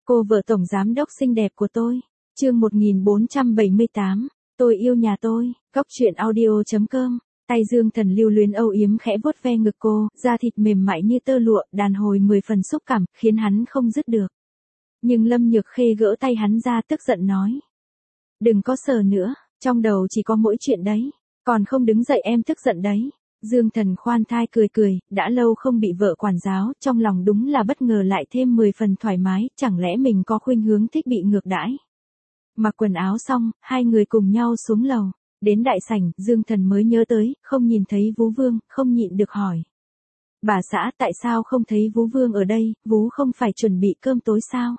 Cô vợ tổng giám đốc xinh đẹp của tôi. Chương 1478, tôi yêu nhà tôi. Cóc truyện audio.com. Tay Dương Thần lưu luyến âu yếm khẽ vuốt ve ngực cô, da thịt mềm mại như tơ lụa, đàn hồi 10 phần xúc cảm, khiến hắn không dứt được. Nhưng Lâm Nhược Khê gỡ tay hắn ra, tức giận nói: "Đừng có sờ nữa, trong đầu chỉ có mỗi chuyện đấy, còn không đứng dậy em tức giận đấy." Dương Thần khoan thai cười cười, đã lâu không bị vợ quản giáo, trong lòng đúng là bất ngờ lại thêm 10 phần thoải mái, chẳng lẽ mình có khuynh hướng thích bị ngược đãi. Mặc quần áo xong, hai người cùng nhau xuống lầu. Đến đại sảnh, Dương Thần mới nhớ tới, không nhìn thấy Vú Vương, không nhịn được hỏi: "Bà xã, tại sao không thấy Vú Vương ở đây, Vú không phải chuẩn bị cơm tối sao?"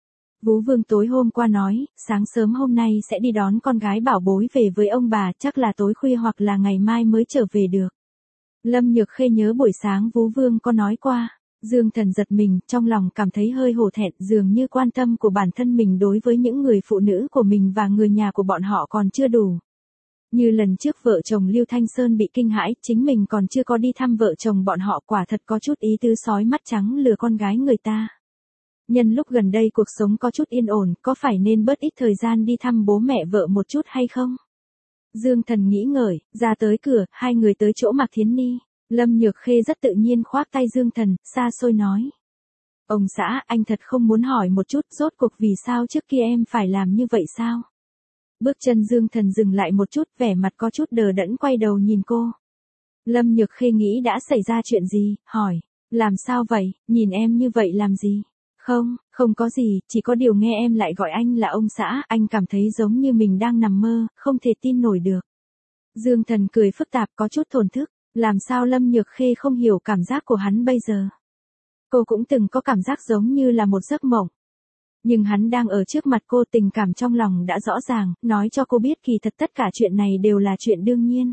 Vú Vương tối hôm qua nói, sáng sớm hôm nay sẽ đi đón con gái bảo bối về với ông bà, chắc là tối khuya hoặc là ngày mai mới trở về được. Lâm Nhược Khê nhớ buổi sáng Vú Vương có nói qua. Dương Thần giật mình, trong lòng cảm thấy hơi hổ thẹn, dường như quan tâm của bản thân mình đối với những người phụ nữ của mình và người nhà của bọn họ còn chưa đủ. Như lần trước vợ chồng Lưu Thanh Sơn bị kinh hãi, chính mình còn chưa có đi thăm vợ chồng bọn họ, quả thật có chút ý tứ sói mắt trắng lừa con gái người ta. Nhân lúc gần đây cuộc sống có chút yên ổn, có phải nên bớt ít thời gian đi thăm bố mẹ vợ một chút hay không? Dương Thần nghĩ ngợi, ra tới cửa, hai người tới chỗ Mạc Thiến Ni. Lâm Nhược Khê rất tự nhiên khoác tay Dương Thần, xa xôi nói: "Ông xã, anh thật không muốn hỏi một chút, rốt cuộc vì sao trước kia em phải làm như vậy sao?" Bước chân Dương Thần dừng lại một chút, vẻ mặt có chút đờ đẫn, quay đầu nhìn cô. Lâm Nhược Khê nghĩ đã xảy ra chuyện gì, hỏi: "Làm sao vậy, nhìn em như vậy làm gì?" Không có gì, chỉ có điều nghe em lại gọi anh là ông xã, anh cảm thấy giống như mình đang nằm mơ, không thể tin nổi được. Dương Thần cười phức tạp, có chút thổn thức, làm sao Lâm Nhược Khê không hiểu cảm giác của hắn bây giờ. Cô cũng từng có cảm giác giống như là một giấc mộng. Nhưng hắn đang ở trước mặt cô, tình cảm trong lòng đã rõ ràng, nói cho cô biết kỳ thật tất cả chuyện này đều là chuyện đương nhiên.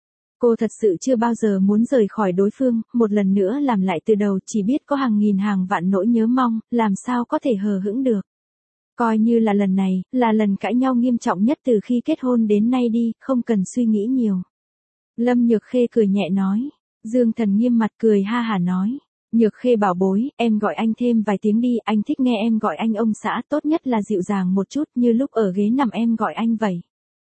Cô thật sự chưa bao giờ muốn rời khỏi đối phương, một lần nữa làm lại từ đầu, chỉ biết có hàng nghìn hàng vạn nỗi nhớ mong, làm sao có thể hờ hững được. Coi như là lần này, là lần cãi nhau nghiêm trọng nhất từ khi kết hôn đến nay đi, không cần suy nghĩ nhiều. Lâm Nhược Khê cười nhẹ nói. Dương Thần nghiêm mặt cười ha hả nói: "Nhược Khê bảo bối, em gọi anh thêm vài tiếng đi, anh thích nghe em gọi anh ông xã, tốt nhất là dịu dàng một chút, như lúc ở ghế nằm em gọi anh vậy."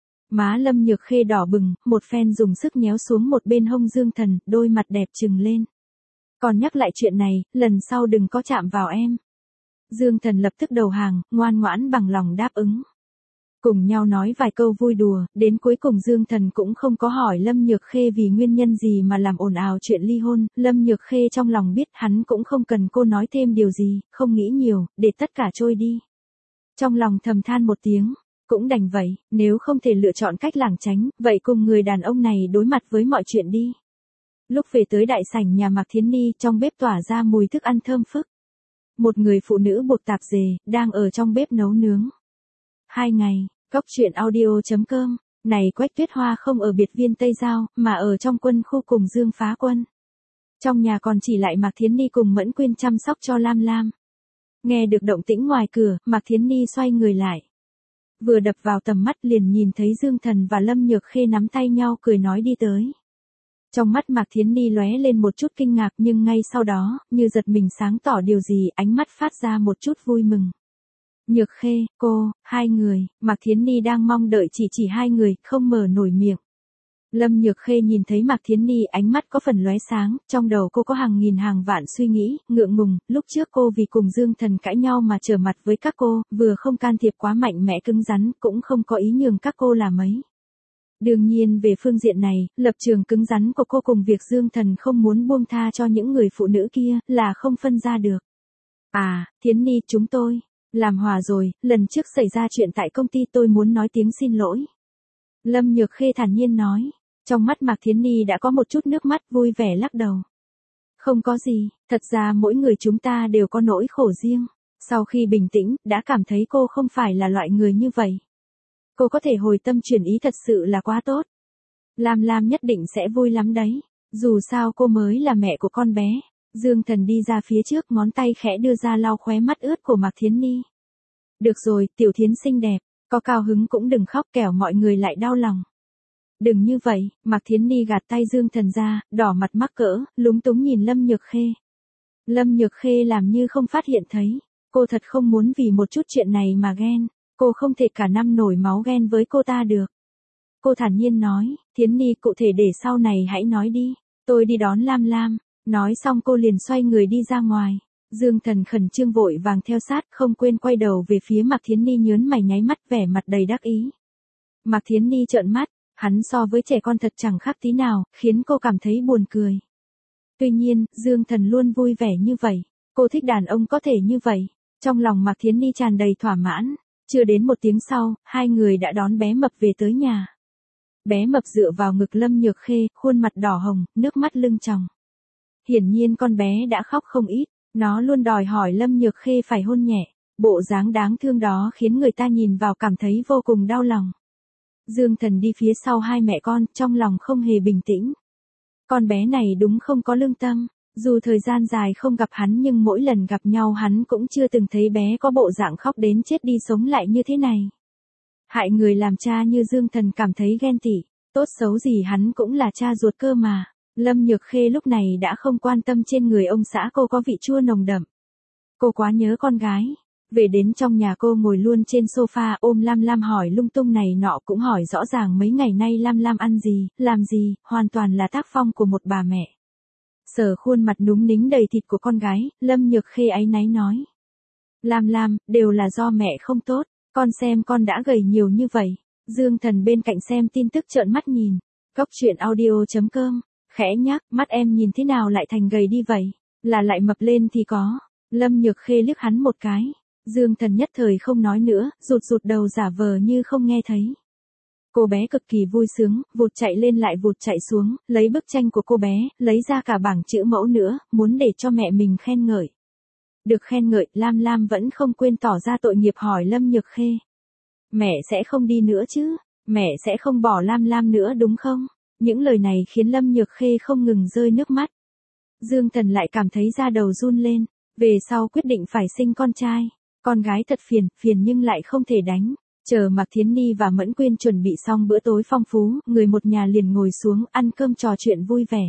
Má Lâm Nhược Khê đỏ bừng, một phen dùng sức nhéo xuống một bên hông Dương Thần, đôi mặt đẹp trừng lên. "Còn nhắc lại chuyện này, lần sau đừng có chạm vào em." Dương Thần lập tức đầu hàng, ngoan ngoãn bằng lòng đáp ứng. Cùng nhau nói vài câu vui đùa, đến cuối cùng Dương Thần cũng không có hỏi Lâm Nhược Khê vì nguyên nhân gì mà làm ồn ào chuyện ly hôn. Lâm Nhược Khê trong lòng biết hắn cũng không cần cô nói thêm điều gì, không nghĩ nhiều, để tất cả trôi đi. Trong lòng thầm than một tiếng, cũng đành vậy, nếu không thể lựa chọn cách lảng tránh, vậy cùng người đàn ông này đối mặt với mọi chuyện đi. Lúc về tới đại sảnh nhà Mạc Thiến Ni, trong bếp tỏa ra mùi thức ăn thơm phức. Một người phụ nữ buộc tạp dề, đang ở trong bếp nấu nướng. 2 ngày, Cóc truyện audio.com. Này Quách Tuyết Hoa không ở biệt viên Tây Giao, mà ở trong quân khu cùng Dương Phá Quân. Trong nhà còn chỉ lại Mạc Thiến Ni cùng Mẫn Quyên chăm sóc cho Lam Lam. Nghe được động tĩnh ngoài cửa, Mạc Thiến Ni xoay người lại. Vừa đập vào tầm mắt liền nhìn thấy Dương Thần và Lâm Nhược Khê nắm tay nhau cười nói đi tới. Trong mắt Mạc Thiến Ni lóe lên một chút kinh ngạc, nhưng ngay sau đó, như giật mình sáng tỏ điều gì, ánh mắt phát ra một chút vui mừng. Nhược Khê, cô, hai người, Mạc Thiến Ni đang mong đợi chỉ hai người, không mở nổi miệng. Lâm Nhược Khê nhìn thấy Mạc Thiến Ni, ánh mắt có phần lóe sáng, trong đầu cô có hàng nghìn hàng vạn suy nghĩ, ngượng ngùng, lúc trước cô vì cùng Dương Thần cãi nhau mà trở mặt với các cô, vừa không can thiệp quá mạnh mẽ cứng rắn, cũng không có ý nhường các cô là mấy. Đương nhiên về phương diện này, lập trường cứng rắn của cô cùng việc Dương Thần không muốn buông tha cho những người phụ nữ kia, là không phân ra được. "À, Thiến Ni, chúng tôi làm hòa rồi, lần trước xảy ra chuyện tại công ty tôi muốn nói tiếng xin lỗi." Lâm Nhược Khê thản nhiên nói. Trong mắt Mạc Thiến Ni đã có một chút nước mắt, vui vẻ lắc đầu. "Không có gì, thật ra mỗi người chúng ta đều có nỗi khổ riêng." Sau khi bình tĩnh, đã cảm thấy cô không phải là loại người như vậy. Cô có thể hồi tâm chuyển ý thật sự là quá tốt. Lam Lam nhất định sẽ vui lắm đấy. Dù sao cô mới là mẹ của con bé. Dương Thần đi ra phía trước, ngón tay khẽ đưa ra lau khóe mắt ướt của Mạc Thiến Ni. "Được rồi, Tiểu Thiến xinh đẹp, có cao hứng cũng đừng khóc, kẻo mọi người lại đau lòng." "Đừng như vậy." Mạc Thiến Ni gạt tay Dương Thần ra, đỏ mặt mắc cỡ, lúng túng nhìn Lâm Nhược Khê. Lâm Nhược Khê làm như không phát hiện thấy. Cô thật không muốn vì một chút chuyện này mà ghen. Cô không thể cả năm nổi máu ghen với cô ta được. Cô thản nhiên nói, Thiến Ni cụ thể để sau này hãy nói đi. Tôi đi đón Lam Lam. Nói xong cô liền xoay người đi ra ngoài. Dương Thần khẩn trương vội vàng theo sát, không quên quay đầu về phía Mạc Thiến Ni nhớn mày nháy mắt vẻ mặt đầy đắc ý. Mạc Thiến Ni trợn mắt, hắn so với trẻ con thật chẳng khác tí nào, khiến cô cảm thấy buồn cười. Tuy nhiên, Dương Thần luôn vui vẻ như vậy. Cô thích đàn ông có thể như vậy. Trong lòng Mạc Thiến Ni tràn đầy thỏa mãn. Chưa đến một tiếng sau, hai người đã đón bé Mập về tới nhà. Bé Mập dựa vào ngực Lâm Nhược Khê, khuôn mặt đỏ hồng, nước mắt lưng tròng. Hiển nhiên con bé đã khóc không ít, nó luôn đòi hỏi Lâm Nhược Khê phải hôn nhẹ. Bộ dáng đáng thương đó khiến người ta nhìn vào cảm thấy vô cùng đau lòng. Dương Thần đi phía sau hai mẹ con, trong lòng không hề bình tĩnh. Con bé này đúng không có lương tâm, dù thời gian dài không gặp hắn nhưng mỗi lần gặp nhau hắn cũng chưa từng thấy bé có bộ dạng khóc đến chết đi sống lại như thế này. Hại người làm cha như Dương Thần cảm thấy ghen tị, tốt xấu gì hắn cũng là cha ruột cơ mà. Lâm Nhược Khê lúc này đã không quan tâm trên người ông xã cô có vị chua nồng đậm. Cô quá nhớ con gái. Về đến trong nhà cô ngồi luôn trên sofa ôm Lam Lam hỏi lung tung này nọ cũng hỏi rõ ràng mấy ngày nay Lam Lam ăn gì, làm gì, hoàn toàn là tác phong của một bà mẹ. Sờ khuôn mặt núm nính đầy thịt của con gái, Lâm Nhược Khê áy náy nói. Lam Lam, đều là do mẹ không tốt, con xem con đã gầy nhiều như vậy. Dương Thần bên cạnh xem tin tức trợn mắt nhìn. Cóc truyện audio.com, khẽ nhắc, mắt em nhìn thế nào lại thành gầy đi vậy, là lại mập lên thì có. Lâm Nhược Khê liếc hắn một cái. Dương Thần nhất thời không nói nữa, rụt rụt đầu giả vờ như không nghe thấy. Cô bé cực kỳ vui sướng, vụt chạy lên lại vụt chạy xuống, lấy bức tranh của cô bé, lấy ra cả bảng chữ mẫu nữa, muốn để cho mẹ mình khen ngợi. Được khen ngợi, Lam Lam vẫn không quên tỏ ra tội nghiệp hỏi Lâm Nhược Khê. Mẹ sẽ không đi nữa chứ, mẹ sẽ không bỏ Lam Lam nữa đúng không? Những lời này khiến Lâm Nhược Khê không ngừng rơi nước mắt. Dương Thần lại cảm thấy da đầu run lên, về sau quyết định phải sinh con trai. Con gái thật phiền nhưng lại không thể đánh. Chờ Mạc Thiến Ni và Mẫn Quyên chuẩn bị xong bữa tối phong phú, người một nhà liền ngồi xuống ăn cơm trò chuyện vui vẻ.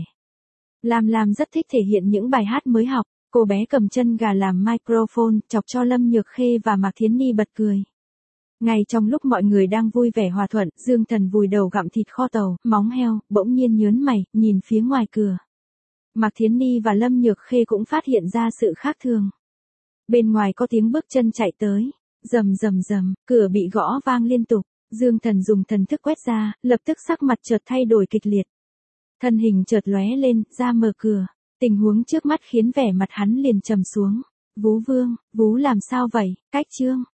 Lam Lam rất thích thể hiện những bài hát mới học, cô bé cầm chân gà làm microphone, chọc cho Lâm Nhược Khê và Mạc Thiến Ni bật cười. Ngay trong lúc mọi người đang vui vẻ hòa thuận, Dương Thần vùi đầu gặm thịt kho tàu, móng heo, bỗng nhiên nhớn mày, nhìn phía ngoài cửa. Mạc Thiến Ni và Lâm Nhược Khê cũng phát hiện ra sự khác thường. Bên ngoài có tiếng bước chân chạy tới, rầm rầm rầm, cửa bị gõ vang liên tục. Dương Thần dùng thần thức quét ra, lập tức sắc mặt chợt thay đổi kịch liệt. Thân hình chợt lóe lên, ra mở cửa. Tình huống trước mắt khiến vẻ mặt hắn liền trầm xuống. Vú Vương, Vú làm sao vậy? Cách Trương,